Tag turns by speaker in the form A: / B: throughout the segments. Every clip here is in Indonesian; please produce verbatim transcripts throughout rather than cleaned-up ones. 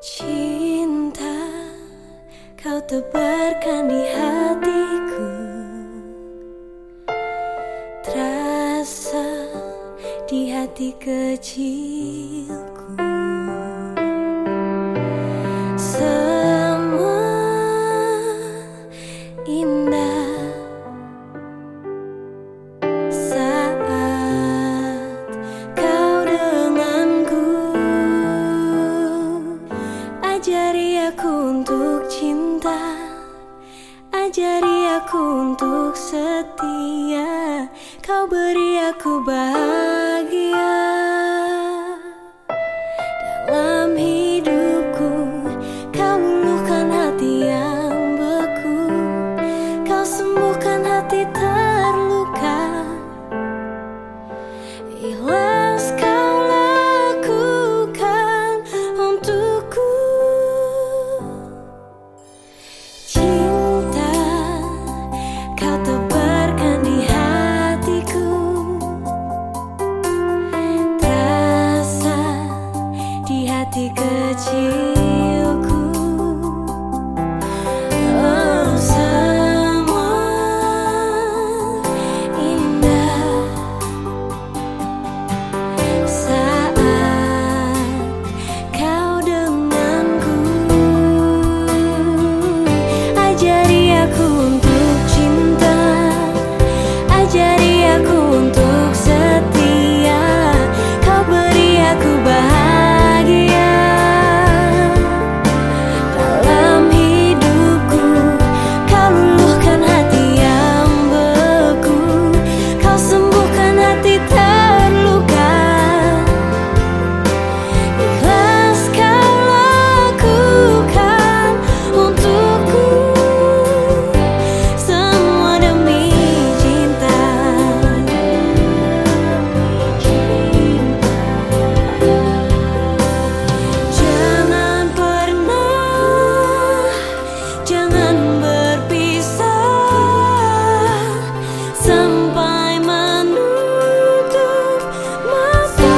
A: Cinta, kau tebarkan di hatiku, terasa di hati kecilku. Semua indah saat kau denganku. Ajari aku untuk cinta, ajari aku untuk setia, kau beri aku bahagia dalam hidupku. Kau luluhkan hati yang beku, kau sembuhkan hati terluka. Ikhlas kau lakukan untukku. Cinta, kau tebarkan di hatiku, terasa di hati kecilku. Oh, semua indah saat kau denganku. Ajari aku untuk cinta, ajari aku untuk setia, kau beri aku bahagia dalam hidupku. Kau luluhkan hati yang beku, kau sembuhkan hati terluka. Ikhlas kau lakukan untukku, semua demi cinta. Jangan pernah, jangan berpisah sampai menutup mata.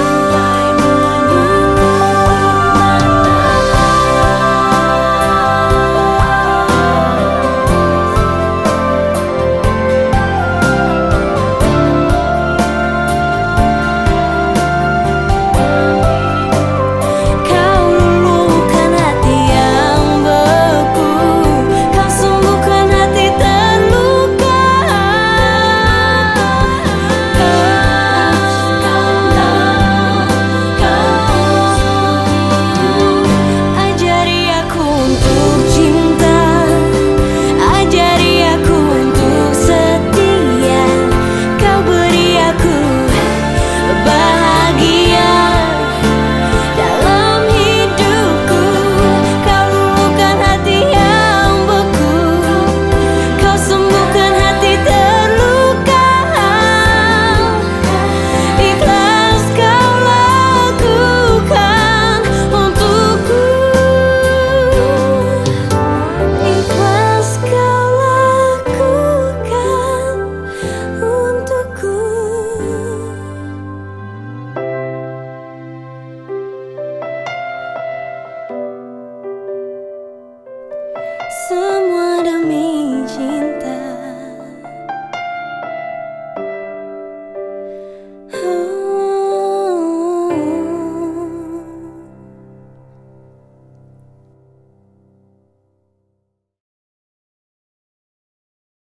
A: Kau luluhkan hati yang beku, kau sembuhkan hati terluka. Ajari aku untuk cinta, ajari aku untuk setia, kau beri aku bahagia dalam hidupku. Kau luluhkan hati yang beku, kau sembuhkan hati terluka. Ikhlas kau lakukan untukku, ikhlas kau lakukan untukku. Semua